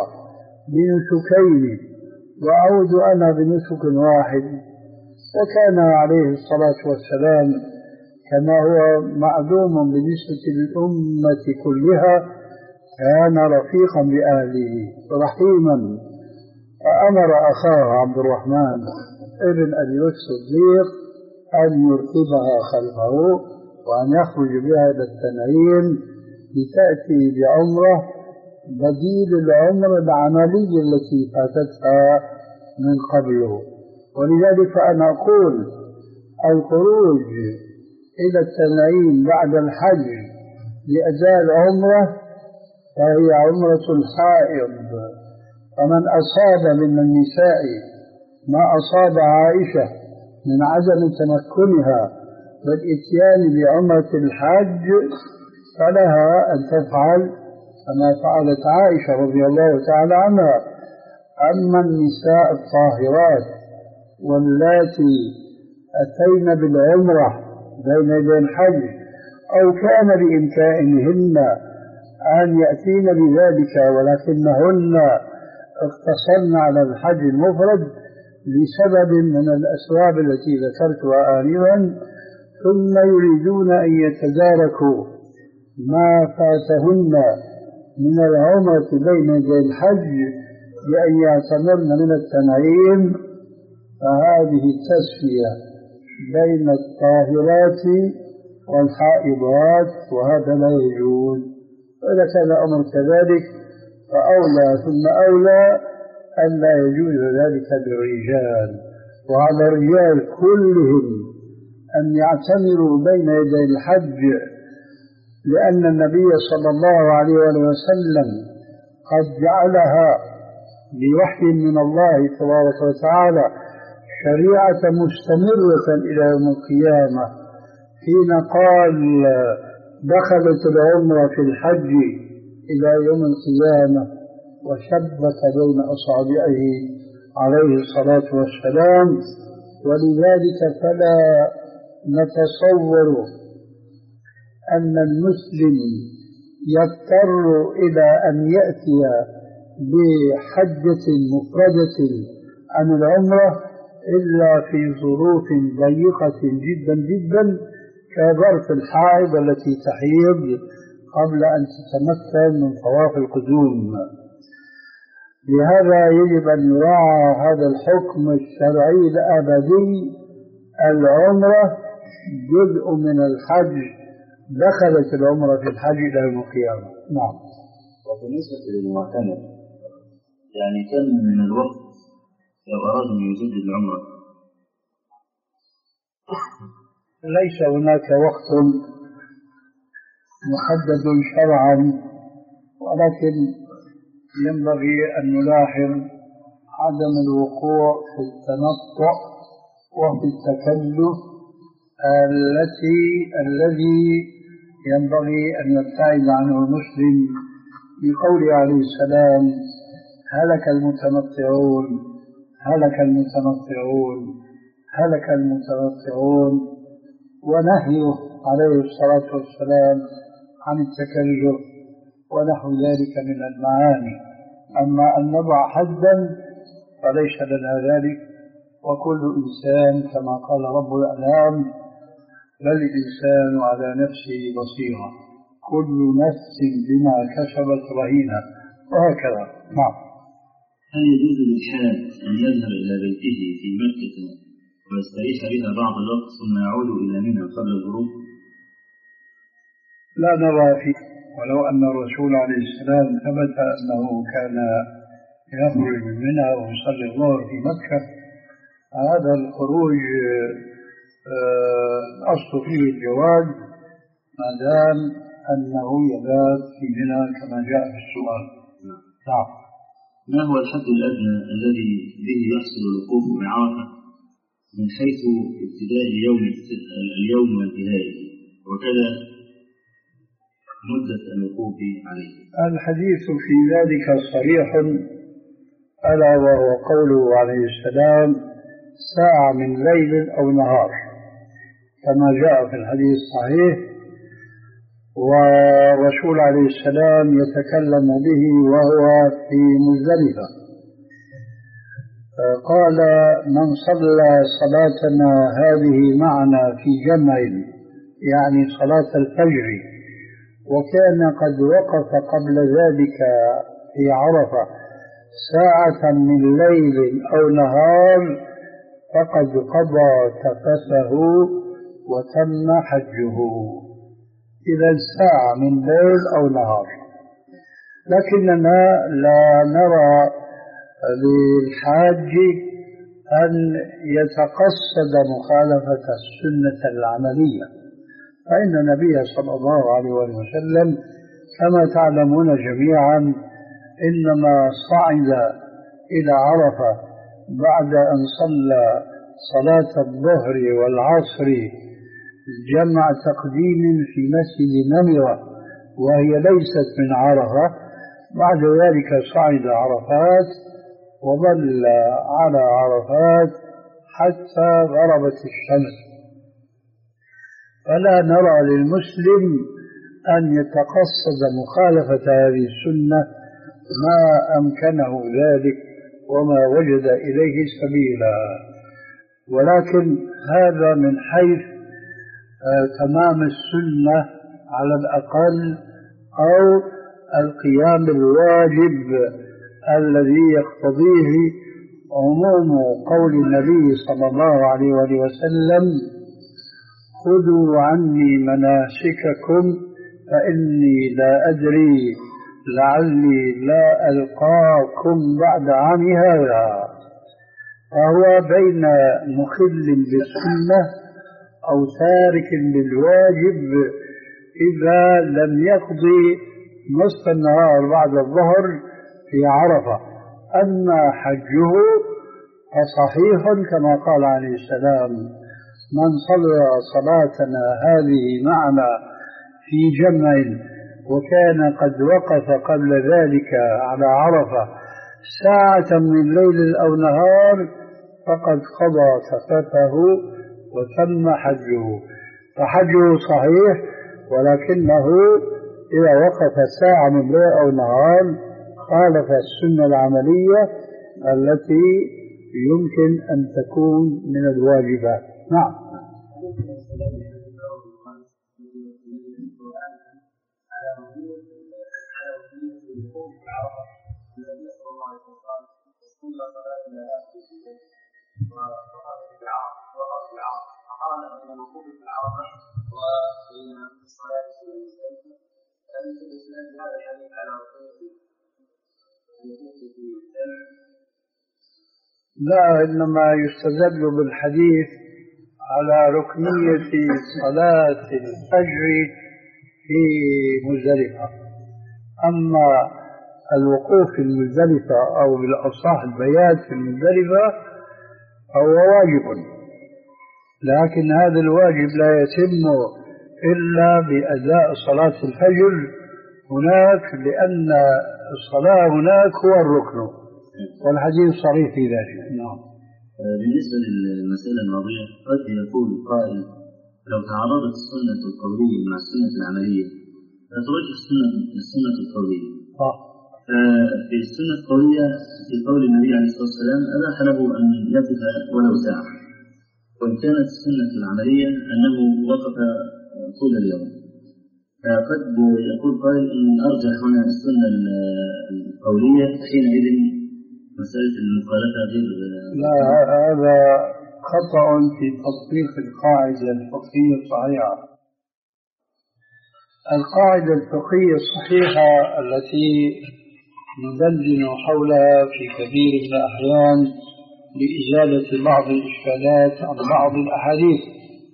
بنسكين وأعود أنا بنسك واحد. وكان عليه الصلاة والسلام كما هو معلوم بالنسبة للأمة كلها كان رفيقا بأهله رحيما، فأمر أخاه عبد الرحمن ابن أبي بكر الصديق أن يركبها خلفه وأن يخرج بها إلى التنعيم لتأتي بعمرة بديل العمرة العملية التي فاتتها من قبله. ولذلك أنا أقول الخروج إلى التنعيم بعد الحج لأداء العمرة فهي عمرة الحائض، فمن أصاب من النساء ما أصاب عائشة من عدم تمكنها والإتيان بعمرة الحج فلها أن تفعل كما فعلت عائشة رضي الله تعالى عنها. أما النساء الطاهرات واللاتي أتين بالعمرة بين يدي الحج أو كان بإمكانهن أن يأتين بذلك ولكنهن اقتصرن على الحج المفرد لسبب من الأسباب التي ذكرتها آنفا، ثم يريدون أن يتداركوا ما فاتهن من العمرة بين يدي الحج بأن يعتمرن من التنعيم، فهذه التسوية بين الطاهرات والحائضات وهذا لا يجوز. وإذا كان الأمر كذلك فأولى ثم أولى أن لا يجوز ذلك للرجال، وعلى الرجال كلهم أن يعتمروا بين يدي الحج، لأن النبي صلى الله عليه وسلم قد جعلها بوحي من الله تبارك وتعالى شريعة مستمرة إلى يوم القيامة، حين قال دخلت العمرة في الحج إلى يوم القيامة وشبك بين أصابعه عليه الصلاة والسلام. ولذلك فلا نتصور أن المسلم يضطر إلى أن يأتي بحجة مفردة عن العمرة إلا في ظروف ضيقة جدا جدا كظرف الحائض التي تحيض قبل أن تتمكن من طواف القدوم. لهذا يجب أن يراعى هذا الحكم الشرعي الأبدي. العمرة جزء من الحج، دخلت العمرة في الحج إلى يوم القيامة. نعم. وبالنسبة للمعتمر يعني كم من الوقت لو أراد أن يجدد العمرة؟ ليس هناك وقت محدد شرعا، ولكن ينبغي أن نلاحظ عدم الوقوع في التنطع وفي التكلف التي الذي ينبغي أن يبتعد عنه المسلم، بقوله عليه السلام هلك المتنطعون هلك المتنطعون هلك المتنطعون، ونهيه عليه الصلاة والسلام عن التكلف ونحو ذلك من المعاني. أما أن نضع حدا فليس لنا ذلك، وكل إنسان كما قال رب الأنعام بل الإنسان على نفسه بصيرة، كل نفس بما كسبت رهينة، وهكذا. نعم. هل يجوز للحاج أن يذهب إلى بيته في مكة ويستريح بها بعض الوقت ثم يعود إلى منى قبل الغروب؟ لا نرى فيه، ولو أن الرسول عليه السلام ثبت أنه كان يخرج من منى ويصلي الظهر في مكة، هذا الخروج الأصل فيه الجواز ما دام أنه يبات في منى كما جاء في السؤال. نعم. ما هو الحد الأدنى الذي به يحصل الوقوف بعرفة من حيث ابتداء اليوم اليوم وانتهائه، وكذا مدة الوقوف عليه؟ الحديث في ذلك صريح، ألا وهو قوله عليه السلام: ساعة من ليل أو نهار، كما جاء في الحديث الصحيح. والرسول عليه السلام يتكلم به وهو في مزدلفة، قال: من صلى صلاتنا هذه معنا في جمع، يعني صلاة الفجر، وكان قد وقف قبل ذلك في عرفة ساعة من ليل أو نهار فقد قضى تفسه وتم حجه. إذا ساعة من ليل أو نهار. لكننا لا نرى للحاج أن يتقصد مخالفة السنة العملية، فإن النبي صلى الله عليه وسلم كما تعلمون جميعا إنما صعد إلى عرفة بعد أن صلى صلاة الظهر والعصر جمع تقديم في مسجد نمرة وهي ليست من عرفة. بعد ذلك صعد عرفات وظل على عرفات حتى غربت الشمس. فلا نرى للمسلم أن يتقصد مخالفة هذه السنة ما أمكنه ذلك وما وجد إليه سبيلا، ولكن هذا من حيث آه تمام السنة على الأقل، أو القيام بالواجب الذي يقتضيه عموم قول النبي صلى الله عليه وسلم: خذوا عني مناسككم فإني لا أدري لعلي لا ألقاكم بعد عام هذا. فهو بين مخل بالسنة أو تارك للواجب إذا لم يقضي نصف النهار بعد الظهر في عرفة. أما حجه فصحيح كما قال عليه السلام: من صلى صلاتنا هذه معنا في جمع وكان قد وقف قبل ذلك على عرفة ساعة من ليل أو نهار فقد قضى تفته وتم حجه. فحجه صحيح، ولكنه إذا وقف ساعة من ليل أو نهار خالف السنة العملية التي يمكن أن تكون من الواجبات. نعم. لا، إنما يستدل بالحديث على ركنية صلاة الفجر في مزدلفة. أما الوقوف في مزدلفة أو بالأصح البيات في مزدلفة فهو واجب، لكن هذا الواجب لا يتم إلا بأداء صلاة الفجر هناك، لأن الصلاة هناك هو الركن، والحديث صريح في ذلك. نعم. بالنسبة للمسألة الماضية قد يقول قائل: لو تعارضت السنة القولية مع السنة العملية فترجح السنة السنة القولية. آه. ففي السنة القولية في قول النبي عليه الصلاة والسلام أباح له أن يقف ولو ساعة، وإن كانت السنة العملية أنه وقف طول اليوم. فقد يقول قائل إن أرجح هنا السنة القولية، حينئذ مسألة المخالفة غير. لا، هذا خطأ في تطبيق القاعدة الفقهية الصحيحة. القاعدة الفقهية الصحيحة التي ندندن حولها في كثير من الأحيان لإزالة بعض الإشكالات عن بعض الأحاديث،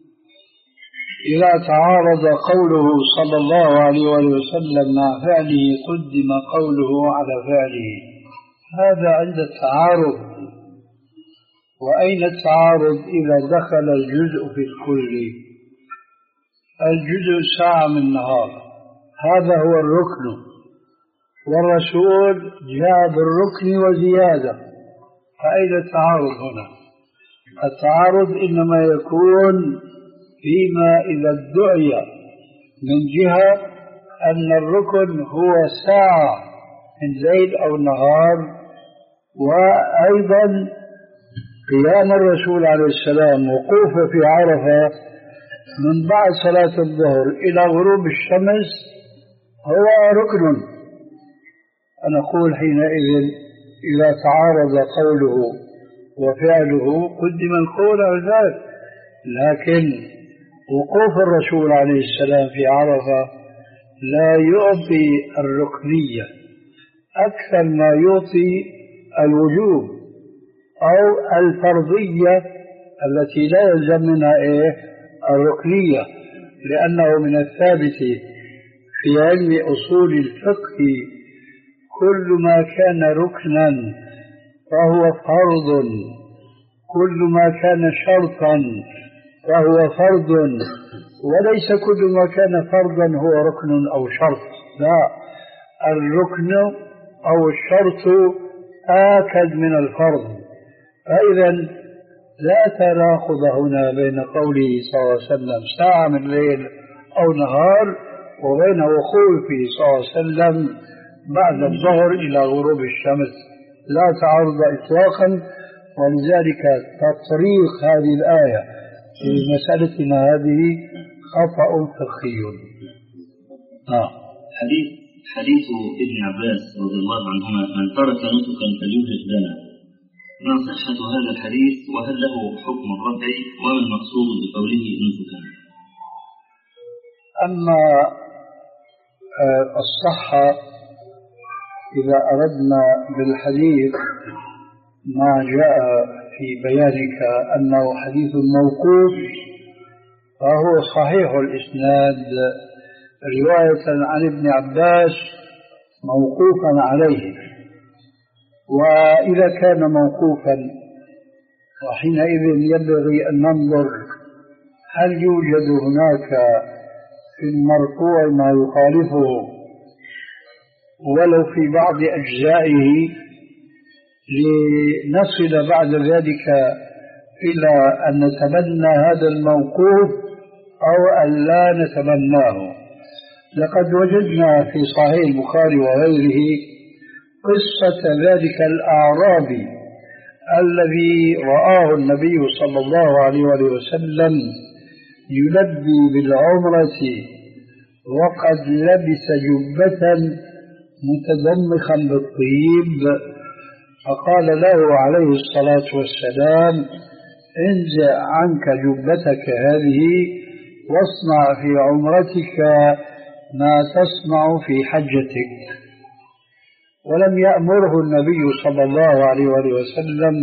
إذا تعارض قوله صلى الله عليه وسلم مع فعله قدم قوله على فعله، هذا عند التعارض. وأين التعارض؟ إذا دخل الجزء في الكل. الجزء ساعة من نهار، هذا هو الركن، والرسول جاء بالركن وزيادة، فأين التعارض هنا؟ التعارض إنما يكون فيما إذا ادعي من جهة أن الركن هو ساعة من ليل أو نهار، وأيضا قيام الرسول عليه السلام وقوفه في عرفة من بعد صلاة الظهر إلى غروب الشمس هو ركن. فنقول حينئذ إذا تعارض قوله وفعله قدم القول على ذلك. لكن وقوف الرسول عليه السلام في عرفة لا يعطي الركنية أكثر ما يعطي الوجوب أو الفرضية التي لا يلزم منها إيه الركنية، لأنه من الثابت في علم أصول الفقه كل ما كان ركنا فهو فرض، كل ما كان شرطا فهو فرض، وليس كل ما كان فرضا هو ركن أو شرط. لا، الركن أو الشرط آكد من الفرض. فإذا لا تناقض هنا بين قوله صلى الله عليه وسلم ساعة من ليل أو نهار وبين وقوفه صلى الله عليه وسلم بعد الظهر إلى غروب الشمس، لا تعارض إطلاقا. ولذلك تطريق هذه الآية في مسألتنا هذه خطأ فقهي. آه. حديث حديث ابن عباس رضي الله عنهما من ترك نسكا فليهلك لنا، ما صحة هذا الحديث وهل له حكم الرفع وما المقصود بقوله نسكا؟ أما الصحة إذا أردنا بالحديث ما جاء في بيانك أنه حديث موقوف فهو صحيح الإسناد رواية عن ابن عباس موقوفا عليه. وإذا كان موقوفا وحينئذ ينبغي أن ننظر هل يوجد هناك في المرفوع ما يخالفه ولو في بعض أجزائه، لنصل بعد ذلك إلى أن نتبنى هذا الموقوف أو أن لا نتبناه. لقد وجدنا في صحيح البخاري وغيره قصة ذلك الأعرابي الذي رآه النبي صلى الله عليه وسلم يلبي بالعمرة وقد لبس جبة متضمخا بالطيب، فقال له عليه الصلاة والسلام انزع عنك جبتك هذه واصنع في عمرتك ما تصنع في حجتك. ولم يأمره النبي صلى الله عليه وسلم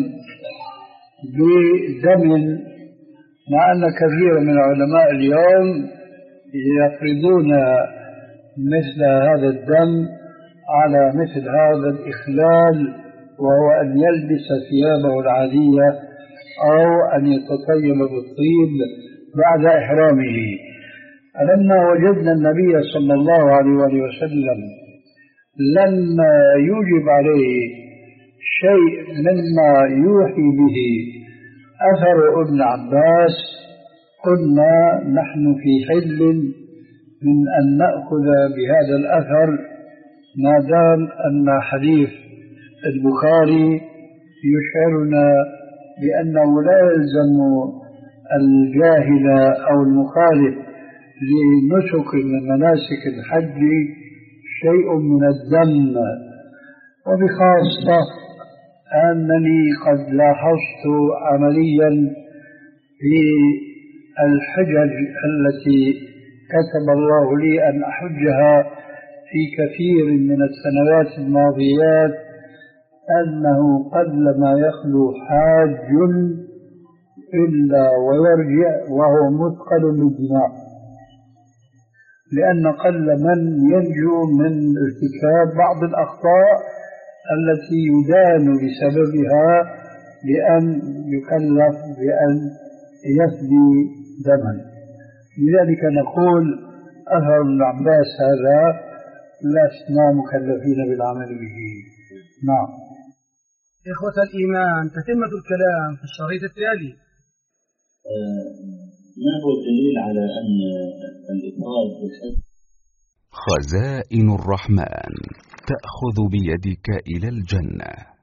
بدم، مع أن كثير من علماء اليوم يفرضون مثل هذا الدم على مثل هذا الإخلال، وهو أن يلبس ثيابه العادية أو أن يتطيب بالطيب بعد إحرامه. فلما وجدنا النبي صلى الله عليه وسلم لما يوجب عليه شيء مما يوحي به أثر ابن عباس قلنا نحن في حل من أن نأخذ بهذا الأثر ما دام أن حديث البخاري يشعرنا بأنه لا يلزم الجاهل أو المخالف لنسك من مناسك الحج شيء من الدم. وبخاصة أنني قد لاحظت عمليا في الحجج التي كتب الله لي أن أحجها في كثير من السنوات الماضيات أنه قلما يخلو حاج إلا ويرجع وهو مثقل بالدماء، لأن قل من ينجو من ارتكاب بعض الأخطاء التي يدان بسببها بأن يكلف بأن يفدي دما. لذلك نقول أثر ابن عباس هذا لسنا مكلفين بالعمل به. نعم. إخوة الإيمان، تتمة الكلام في الشريط التالي. ما هو الدليل على أن الإفراد بالحج؟ خزائن الرحمن تأخذ بيدك إلى الجنة.